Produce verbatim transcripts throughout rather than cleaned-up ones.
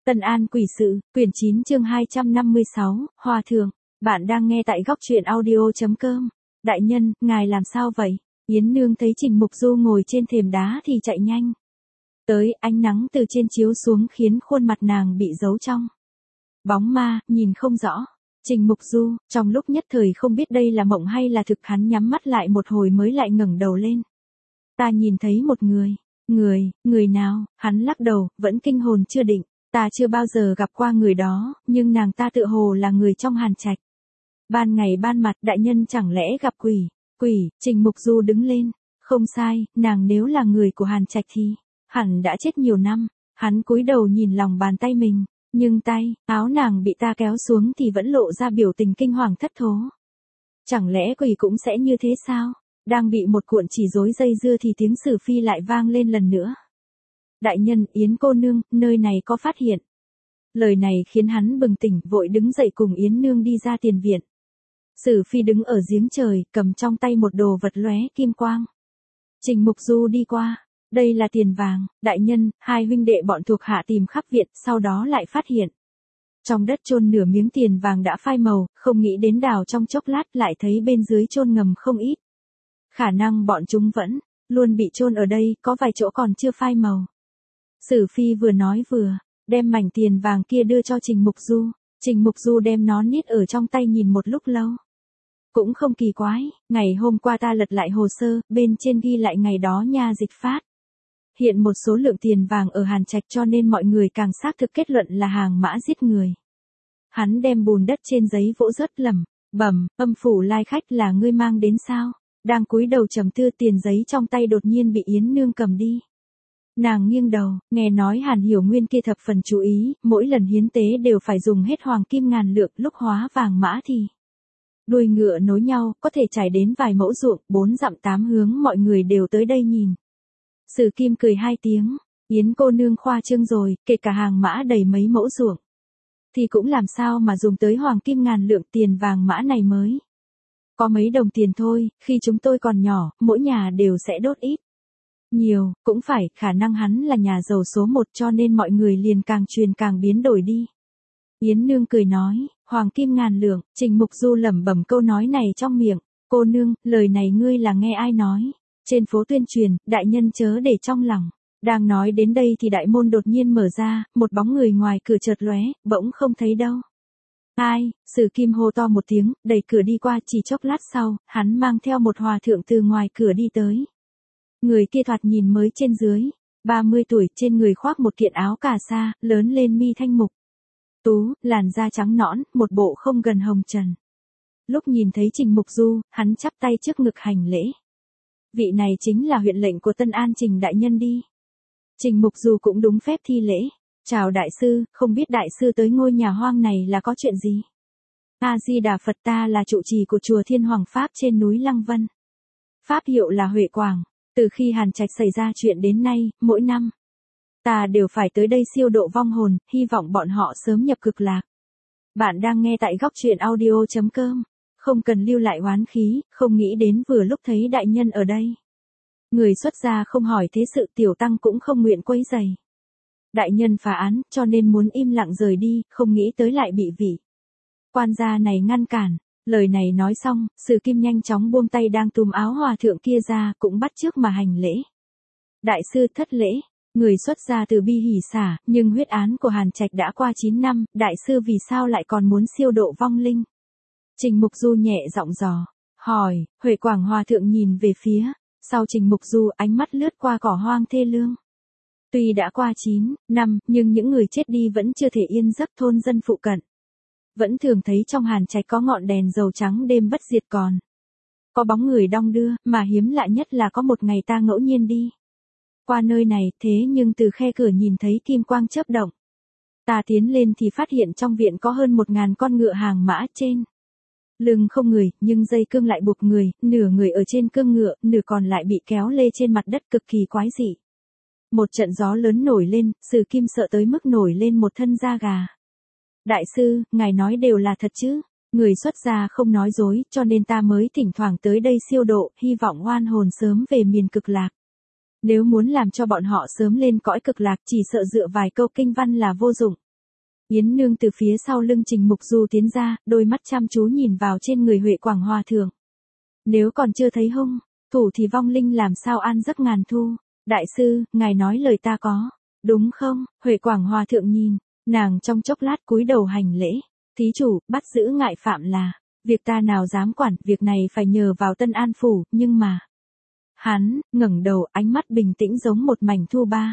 Tân An Quỷ Sự, quyển chín chương hai trăm năm mươi sáu, Hòa Thượng. Bạn đang nghe tại góc truyện audio.com. Đại nhân, ngài làm sao vậy? Yến Nương thấy Trình Mục Du ngồi trên thềm đá thì chạy nhanh tới, ánh nắng từ trên chiếu xuống khiến khuôn mặt nàng bị giấu trong bóng ma, nhìn không rõ. Trình Mục Du, trong lúc nhất thời không biết đây là mộng hay là thực, hắn nhắm mắt lại một hồi mới lại ngẩng đầu lên. Ta nhìn thấy một người. Người, người nào? Hắn lắc đầu, vẫn kinh hồn chưa định. Ta chưa bao giờ gặp qua người đó, nhưng nàng ta tựa hồ là người trong Hàn Trạch. Ban ngày ban mặt, đại nhân chẳng lẽ gặp quỷ? Quỷ? Trình Mục Du đứng lên. Không sai, nàng nếu là người của Hàn Trạch thì hẳn đã chết nhiều năm. Hắn cúi đầu nhìn lòng bàn tay mình, nhưng tay, áo nàng bị ta kéo xuống thì vẫn lộ ra biểu tình kinh hoàng thất thố. Chẳng lẽ quỷ cũng sẽ như thế sao? Đang bị một cuộn chỉ rối dây dưa thì tiếng Sử Phi lại vang lên lần nữa. Đại nhân, Yến cô nương, nơi này có phát hiện. Lời này khiến hắn bừng tỉnh, vội đứng dậy cùng Yến Nương đi ra tiền viện. Sử Phi đứng ở giếng trời, cầm trong tay một đồ vật lóe kim quang. Trình Mục Du đi qua. Đây là tiền vàng, đại nhân. Hai huynh đệ bọn thuộc hạ tìm khắp viện, sau đó lại phát hiện trong đất chôn nửa miếng tiền vàng đã phai màu, không nghĩ đến đào trong chốc lát lại thấy bên dưới chôn ngầm không ít. Khả năng bọn chúng vẫn luôn bị chôn ở đây, có vài chỗ còn chưa phai màu. Sử Phi vừa nói vừa đem mảnh tiền vàng kia đưa cho Trình Mục Du. Trình Mục Du đem nó niết ở trong tay nhìn một lúc lâu. Cũng không kỳ quái, ngày hôm qua ta lật lại hồ sơ, bên trên ghi lại ngày đó nha dịch phát hiện một số lượng tiền vàng ở Hàn Trạch, cho nên mọi người càng xác thực kết luận là hàng mã giết người. Hắn đem bùn đất trên giấy vỗ rớt lẩm bẩm, Âm phủ lai khách là ngươi mang đến sao? Đang cúi đầu trầm tư, tiền giấy trong tay đột nhiên bị Yến Nương cầm đi. Nàng nghiêng đầu, nghe nói Hàn Hiểu Nguyên kia thập phần chú ý, mỗi lần hiến tế đều phải dùng hết hoàng kim ngàn lượng, lúc hóa vàng mã thì đuôi ngựa nối nhau, có thể trải đến vài mẫu ruộng, bốn dặm tám hướng mọi người đều tới đây nhìn. Sử Kim cười hai tiếng, Yến cô nương khoa trương rồi, kể cả hàng mã đầy mấy mẫu ruộng thì cũng làm sao mà dùng tới hoàng kim ngàn lượng, tiền vàng mã này mới có mấy đồng tiền thôi, khi chúng tôi còn nhỏ, mỗi nhà đều sẽ đốt ít nhiều, cũng phải, khả năng hắn là nhà giàu số một cho nên mọi người liền càng truyền càng biến đổi đi. Yến Nương cười nói, hoàng kim ngàn lượng. Trình Mục Du lẩm bẩm câu nói này trong miệng. Cô nương, lời này ngươi là nghe ai nói? Trên phố tuyên truyền, đại nhân chớ để trong lòng. Đang nói đến đây thì đại môn đột nhiên mở ra, một bóng người ngoài cửa chợt lóe, bỗng không thấy đâu. Ai? Sử Kim hô to một tiếng, đẩy cửa đi qua, chỉ chốc lát sau, hắn mang theo một hòa thượng từ ngoài cửa đi tới. Người kia thoạt nhìn mới trên dưới ba mươi tuổi, trên người khoác một kiện áo cà sa, lớn lên mi thanh mục tú, làn da trắng nõn, một bộ không gần hồng trần. Lúc nhìn thấy Trình Mục Du, hắn chắp tay trước ngực hành lễ. Vị này chính là huyện lệnh của Tân An Trình đại nhân đi. Trình Mục Du cũng đúng phép thi lễ. Chào đại sư, không biết đại sư tới ngôi nhà hoang này là có chuyện gì? A-di-đà Phật, ta là trụ trì của chùa Thiên Hoàng Pháp trên núi Lăng Vân. Pháp hiệu là Huệ Quảng. Từ khi Hàn Trạch xảy ra chuyện đến nay, mỗi năm ta đều phải tới đây siêu độ vong hồn, hy vọng bọn họ sớm nhập cực lạc. Bạn đang nghe tại góc truyện audio.com. Không cần lưu lại oán khí, không nghĩ đến vừa lúc thấy đại nhân ở đây. Người xuất gia không hỏi thế sự, tiểu tăng cũng không nguyện quấy rầy. Đại nhân phá án, cho nên muốn im lặng rời đi, không nghĩ tới lại bị vị quan gia này ngăn cản. Lời này nói xong, Sử Kim nhanh chóng buông tay đang túm áo hòa thượng kia ra, cũng bắt chước mà hành lễ. Đại sư thất lễ. Người xuất gia từ bi hỉ xả, nhưng huyết án của Hàn Trạch đã qua chín năm, đại sư vì sao lại còn muốn siêu độ vong linh? Trình Mục Du nhẹ giọng dò hỏi. Huệ Quảng hòa thượng nhìn về phía sau Trình Mục Du, ánh mắt lướt qua cỏ hoang thê lương. Tuy đã qua chín năm, nhưng những người chết đi vẫn chưa thể yên giấc, thôn dân phụ cận vẫn thường thấy trong Hàn Trạch có ngọn đèn dầu trắng đêm bất diệt, còn có bóng người đong đưa, mà hiếm lạ nhất là có một ngày ta ngẫu nhiên đi qua nơi này, thế nhưng từ khe cửa nhìn thấy kim quang chớp động. Ta tiến lên thì phát hiện trong viện có hơn một ngàn con ngựa hàng mã, trên lưng không người, nhưng dây cương lại buộc người, nửa người ở trên cương ngựa, nửa còn lại bị kéo lê trên mặt đất, cực kỳ quái dị. Một trận gió lớn nổi lên, Sử Kim sợ tới mức nổi lên một thân da gà. Đại sư, ngài nói đều là thật chứ? Người xuất gia không nói dối, cho nên ta mới thỉnh thoảng tới đây siêu độ, hy vọng oan hồn sớm về miền cực lạc. Nếu muốn làm cho bọn họ sớm lên cõi cực lạc, chỉ sợ dựa vài câu kinh văn là vô dụng. Yến Nương từ phía sau lưng Trình Mục Du tiến ra, đôi mắt chăm chú nhìn vào trên người Huệ Quảng Hòa thượng. Nếu còn chưa thấy hung thủ thì vong linh làm sao an giấc ngàn thu. Đại sư, ngài nói lời ta có đúng không? Huệ Quảng Hòa thượng nhìn nàng trong chốc lát cúi đầu hành lễ. Thí chủ, bắt giữ ngại phạm là việc ta nào dám quản, việc này phải nhờ vào Tân An phủ, nhưng mà hắn ngẩng đầu, ánh mắt bình tĩnh giống một mảnh thu ba.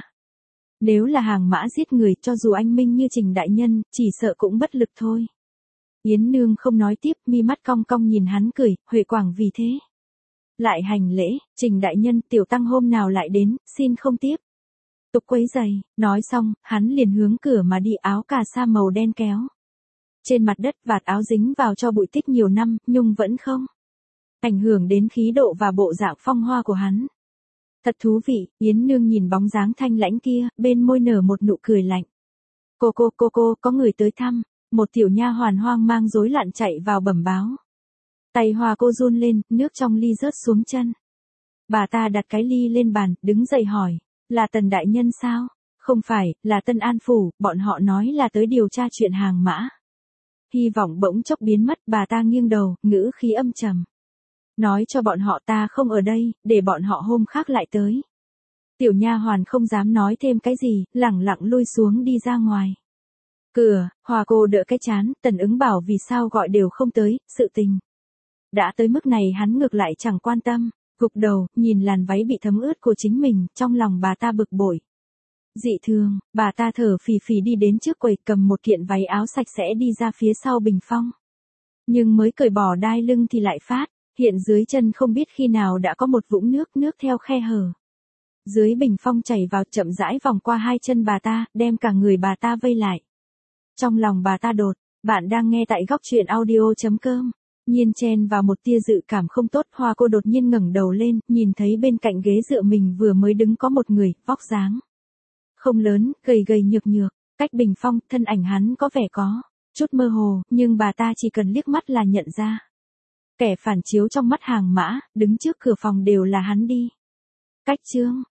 Nếu là hàng mã giết người, cho dù anh minh như Trình đại nhân, chỉ sợ cũng bất lực thôi. Yến Nương không nói tiếp, mi mắt cong cong nhìn hắn cười. Huệ Quảng vì thế lại hành lễ. Trình đại nhân, tiểu tăng hôm nào lại đến, xin không tiếp tục quấy giày. Nói xong, hắn liền hướng cửa mà đi, áo cà sa màu đen kéo trên mặt đất, vạt áo dính vào cho bụi tích nhiều năm, nhưng vẫn không ảnh hưởng đến khí độ và bộ dạng phong hoa của hắn. Thật thú vị. Yến Nương nhìn bóng dáng thanh lãnh kia, bên môi nở một nụ cười lạnh. Cô cô cô cô, có người tới thăm. Một tiểu nha hoàn hoang mang rối loạn chạy vào bẩm báo. Tay Hoa cô run lên, nước trong ly rớt xuống chân. Bà ta đặt cái ly lên bàn, đứng dậy hỏi, là Tần đại nhân sao? Không phải, là Tân An phủ, bọn họ nói là tới điều tra chuyện hàng mã. Hy vọng bỗng chốc biến mất, bà ta nghiêng đầu, ngữ khí âm trầm. Nói cho bọn họ ta không ở đây, để bọn họ hôm khác lại tới. Tiểu nha hoàn không dám nói thêm cái gì, lẳng lặng lui xuống đi ra ngoài. Cửa, Hoa cô đỡ cái chán, Tần Ứng bảo vì sao gọi đều không tới, sự tình đã tới mức này hắn ngược lại chẳng quan tâm, gục đầu, nhìn làn váy bị thấm ướt của chính mình, trong lòng bà ta bực bội. Dị thường, bà ta thở phì phì đi đến trước quầy, cầm một kiện váy áo sạch sẽ đi ra phía sau bình phong. Nhưng mới cởi bỏ đai lưng thì lại phát hiện dưới chân không biết khi nào đã có một vũng nước, nước theo khe hở dưới bình phong chảy vào, chậm rãi vòng qua hai chân bà ta, đem cả người bà ta vây lại. Trong lòng bà ta đột, bạn đang nghe tại góc truyện audio chấm com. Nhiên chen vào một tia dự cảm không tốt, Hoa cô đột nhiên ngẩng đầu lên, nhìn thấy bên cạnh ghế dựa mình vừa mới đứng có một người, vóc dáng không lớn, gầy gầy nhược nhược, cách bình phong, thân ảnh hắn có vẻ có chút mơ hồ, nhưng bà ta chỉ cần liếc mắt là nhận ra. Kẻ phản chiếu trong mắt hàng mã, đứng trước cửa phòng đều là hắn đi. Cách chương